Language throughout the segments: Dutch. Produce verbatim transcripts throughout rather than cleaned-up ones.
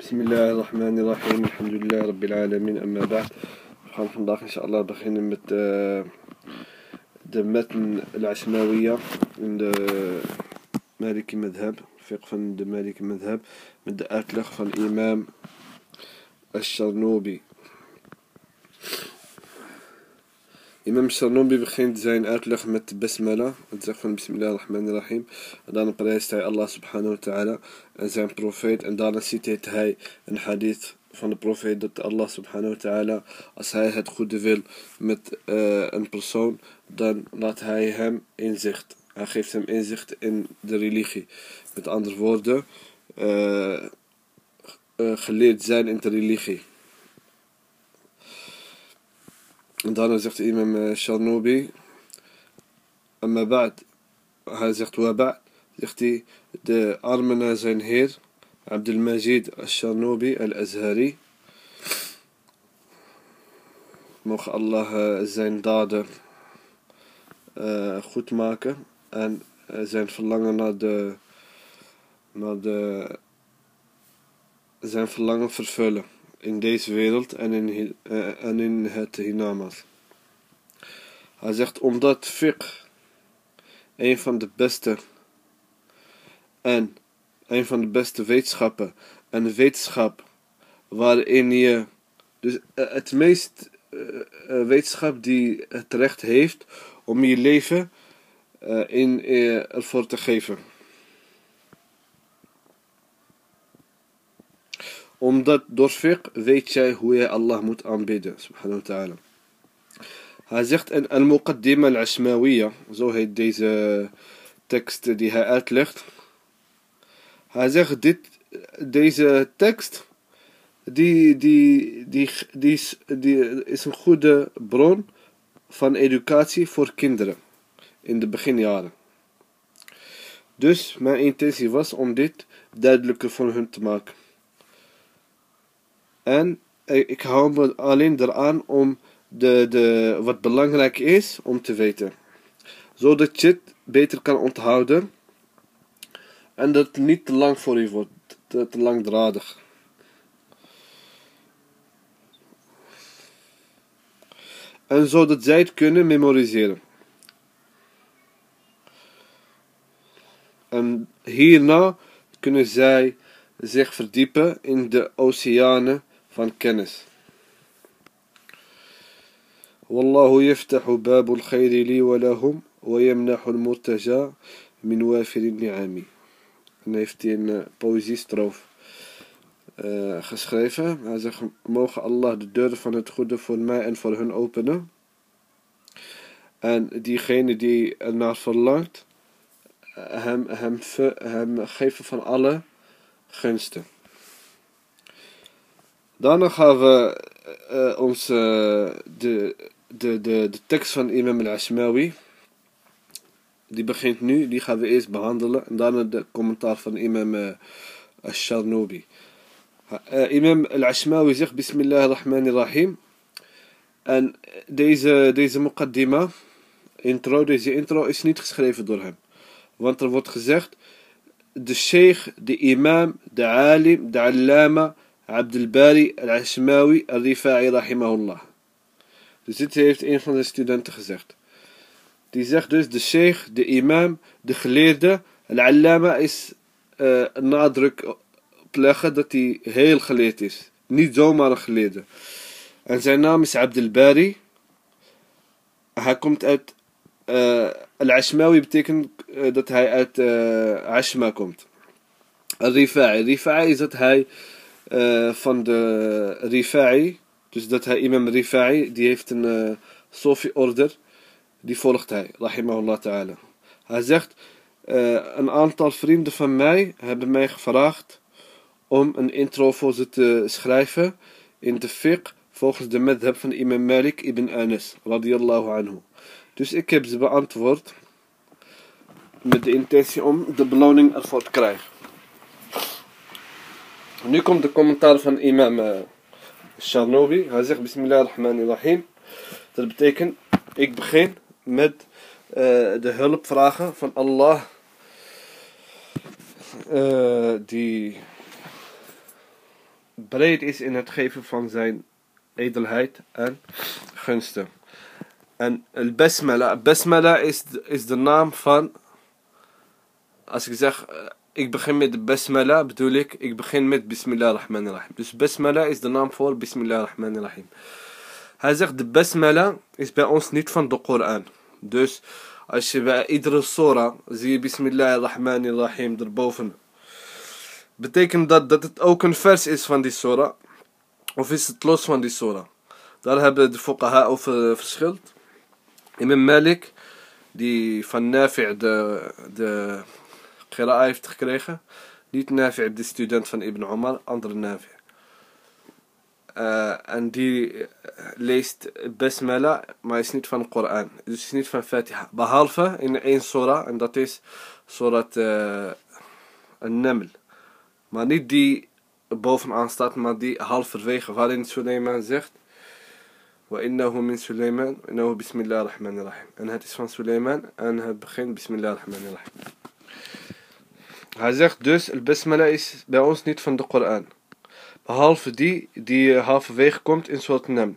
بسم الله الرحمن الرحيم الحمد لله رب العالمين أما بعد. We gaan vandaag inshallah beginnen met uh, de matn al-Ashmawiyya in de Maliki madhab, fiqh van de Maliki madhab, met de uitleg van imam al-Sharnubi. Imam al-Sharnubi begint zijn uitleg met de basmala, het zegt van Bismillah ar-Rahman ar-Rahim, en dan prijst hij Allah subhanahu wa ta'ala en zijn profeet, en daarna citeert hij een hadith van de profeet dat Allah subhanahu wa ta'ala, als hij het goede wil met uh, een persoon, dan laat hij hem inzicht. Hij geeft hem inzicht in de religie. Met andere woorden, uh, uh, geleerd zijn in de religie. En daarna zegt imam Sharnubi, amma ba'd, hij zegt wa ba'd, zegt hij, de armen naar zijn heer, Abdul Majid al-Sharnubi al-Azhari, mogen Allah uh, zijn daden uh, goed maken en uh, zijn verlangen naar de, naar de, zijn verlangen vervullen in deze wereld en in, uh, en in het hiernamaals. Hij zegt, omdat fiqh een van de beste en een van de beste wetenschappen en de wetenschap waarin je dus uh, het meest uh, uh, wetenschap die het recht heeft om je leven uh, in, uh, ervoor te geven. Omdat door fiqh weet jij hoe je Allah moet aanbidden, subhanahu wa ta'ala. Hij zegt, en al-Muqaddima al-Ashmawiyya, zo heet deze tekst die hij uitlegt. Hij zegt, dit, deze tekst, die, die, die, die, is, die is een goede bron van educatie voor kinderen in de beginjaren. Dus mijn intentie was om dit duidelijker voor hun te maken. En ik hou me alleen eraan om de, de, wat belangrijk is om te weten. Zodat je het beter kan onthouden. En dat het niet te lang voor je wordt. Te, te langdradig. En zodat zij het kunnen memoriseren. En hierna kunnen zij zich verdiepen in de oceanen van kennis. Wallahu yaftahu babul khayri li wa lahum wa yamnahu al-murtaja min wafir ni'ami. En heeft hij een uh, poëziestroof uh, geschreven. Hij zegt, mogen Allah de deuren van het goede voor mij en voor hun openen. En diegene die ernaar verlangt, hem, hem, hem geven van alle gunsten. Daarna gaan we uh, ons uh, de, de, de, de tekst van imam al-Ashmawi, die begint nu, die gaan we eerst behandelen en daarna de commentaar van imam uh, al-Sharnubi. Uh, imam al-Ashmawi zegt Bismillah ar-Rahman ar-Rahim, en deze, deze muqaddima, intro, deze intro is niet geschreven door hem, want er wordt gezegd, de sheikh, de imam, de alim, de allama, Abdul Bari al-Ashmawi al-Rifa'i rahimahullah. Dus dit heeft een van de studenten gezegd. Die zegt dus de sheikh, de imam, de geleerde. Al-allama is uh, een nadruk op leggen dat hij heel geleerd is. Niet zomaar een geleerde. En zijn naam is Abdul Bari. Hij komt uit uh, Al-Ashmawi betekent uh, dat hij uit uh, Ashma komt. Al-Rifa'i. Rifa'i is dat hij uh, van de Rifa'i, dus dat hij imam Rifa'i, die heeft een uh, Sofi-order, die volgt hij, rahimahullah ta'ala. Hij zegt, uh, een aantal vrienden van mij hebben mij gevraagd om een intro voor ze te schrijven in de fiqh volgens de madhab van imam Malik ibn Anas, radiyallahu anhu. Dus ik heb ze beantwoord met de intentie om de beloning ervoor te krijgen. Nu komt de commentaar van imam uh, Sharnubi. Hij zegt Bismillah ar-Rahman ar-Rahim. Dat betekent, ik begin met uh, de hulp vragen van Allah, uh, die breed is in het geven van zijn edelheid en gunsten. En al-basmala, basmala is de, is de naam van, als ik zeg, ik begin met de basmala, bedoel ik, ik begin met bismillah ar-Rahman ar-Rahim. Dus basmala is de naam voor bismillah ar-Rahman ar-Rahim. Hij zegt, de basmala is bij ons niet van de Koran. Dus als je bij iedere surah zie je bismillah ar-Rahman ar-Rahim erboven. Betekent dat dat het ook een vers is van die surah? Of is het los van die surah? Daar hebben de fuqaha over verschild. Imam Malik, die van Nafi' de, de qira'a heeft gekregen. Niet Nafi', de student van Ibn Umar, andere Nafi'. Uh, en die leest basmala, maar is niet van de Koran. Dus is niet van Fatiha. Behalve in één surah, en dat is surat uh, An-Naml. Maar niet die bovenaan staat, maar die halverwege, waarin Suleiman zegt: Wa innahu min Suleiman, wa innahu bismillah ar-Rahman ar-Rahim. En het is van Suleiman en het begint bismillah ar-Rahman ar-Rahim. Hij zegt dus, al-basmala is bij ons niet van de Koran. Behalve die die halverwege komt in soort Naml.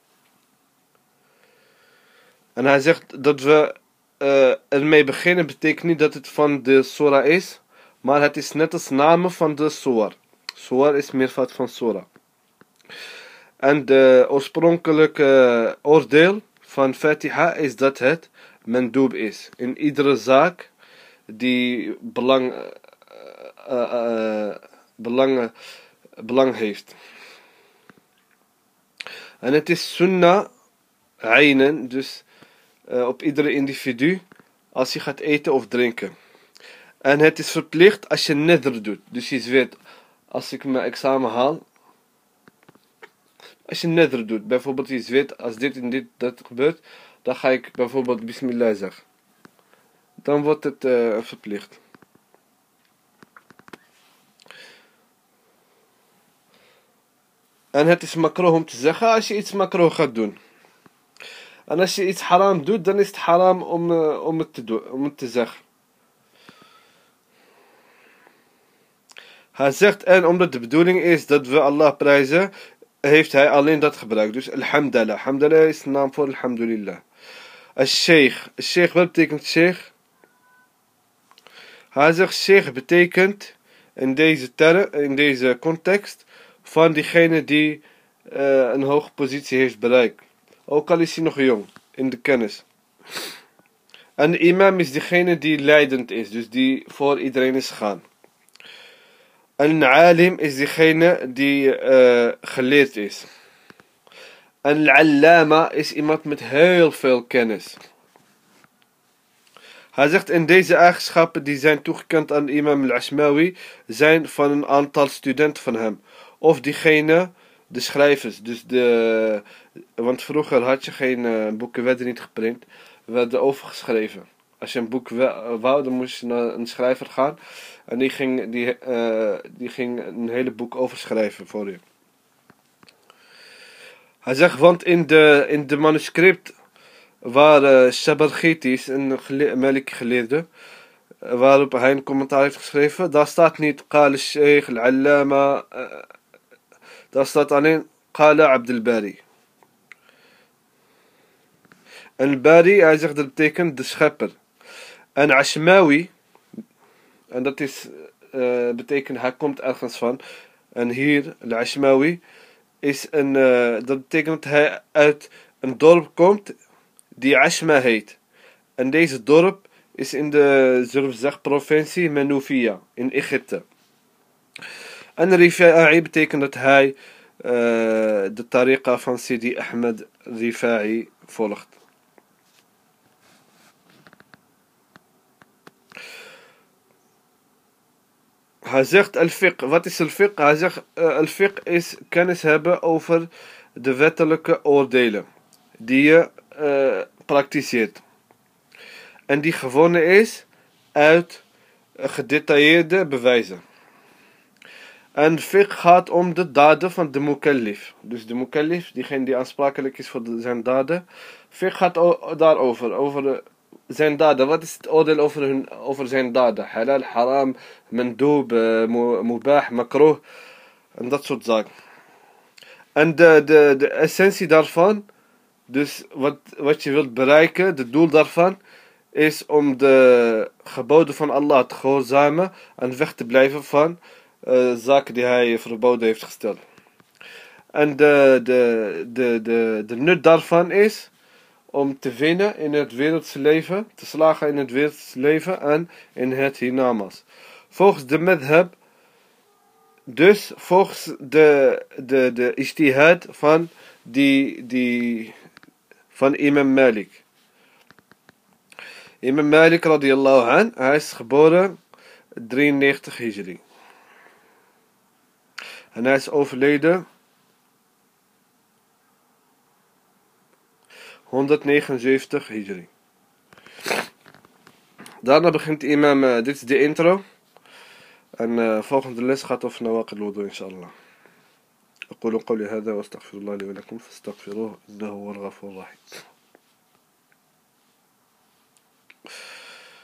En hij zegt dat we uh, ermee beginnen, betekent niet dat het van de surah is, maar het is net als namen van de surah. Surah is meervoud van surah. En de oorspronkelijke oordeel van Fatiha is dat het mandoob is. In iedere zaak die belang, uh, uh, belang, belang heeft. En het is sunnah aynen, dus uh, op iedere individu als je gaat eten of drinken. En het is verplicht als je nadr doet. Dus je weet, als ik mijn examen haal, als je nadr doet, bijvoorbeeld je weet, als dit en dit dat gebeurt, dan ga ik bijvoorbeeld bismillah zeggen. Dan wordt het uh, verplicht. En het is makroh om te zeggen als je iets makroh gaat doen. En als je iets haram doet, dan is het haram om, uh, om, het, te doen, om het te zeggen. Hij zegt, en omdat de bedoeling is dat we Allah prijzen, heeft hij alleen dat gebruikt. Dus alhamdulillah. Alhamdulillah is de naam voor alhamdulillah. Al-sheikh. Al-sheikh, wat betekent sheikh? Hij zegt, sheikh betekent in deze term, in deze context, van diegene die uh, een hoge positie heeft bereikt. Ook al is hij nog jong, in de kennis. En de imam is diegene die leidend is, dus die voor iedereen is gegaan. En alim is diegene die uh, geleerd is. En al-allama is iemand met heel veel kennis. Hij zegt, in deze eigenschappen die zijn toegekend aan imam al-Ashmawi, zijn van een aantal studenten van hem. Of diegene, de schrijvers. Dus de, want vroeger had je geen uh, boeken, werden niet geprint, werden overgeschreven. Als je een boek wou, dan moest je naar een schrijver gaan. En die ging, die, uh, die ging een hele boek overschrijven voor je. Hij zegt, want in de, in de manuscript waar uh, Shabarghitis, een gele- Maliki geleerde, uh, waarop hij een commentaar heeft geschreven, daar staat niet Qala al-Sheikh al-Allama, uh, daar staat alleen Qala Abdul Bari. En al-Bari, hij zegt, dat betekent de schepper. En Ashmawi, en dat is, uh, betekent hij komt ergens van. En hier, al-Ashmawi, is een, uh, dat betekent dat hij uit een dorp komt die Ashma heet. En deze dorp is in de, zullen we zeggen, provincie Manufia in Egypte. En Rifa'i betekent dat hij uh, de tariqa van Sidi Ahmed Rifa'i volgt. Hij zegt al-fiqh. Wat is al-fiqh? Hij zegt uh, al-fiqh is kennis hebben over de wettelijke oordelen die je uh, praktiseert. En die gewonnen is uit uh, gedetailleerde bewijzen. En fiqh gaat om de daden van de mukallif. Dus de mukallif, diegene die aansprakelijk is voor de, zijn daden. Fiqh gaat o- daarover, over de, zijn daden. Wat is het oordeel over, hun, over zijn daden? Halal, haram, mandoob, uh, mubah, makroh. En dat soort zaken. En de, de, de essentie daarvan, dus wat, wat je wilt bereiken, het doel daarvan, is om de geboden van Allah te gehoorzamen en weg te blijven van uh, zaken die hij verboden heeft gesteld. En de, de, de, de, de nut daarvan is om te winnen in het wereldse leven, te slagen in het wereldse leven en in het hiernamaals. Volgens de madhab, dus volgens de, de, de ijtihad van, die, die, van imam Malik. Imam Malik radiyallahu an, hij is geboren drieënnegentig hijri. En hij is overleden honderdnegenenzeventig hijri. Daarna begint imam, uh, dit is de intro. En uh, volgende les gaat over nawaqid al-wudu inshallah. أقول قولي هذا وأستغفر الله لي ولكم فاستغفروه إنه هو الغفور الرحيم.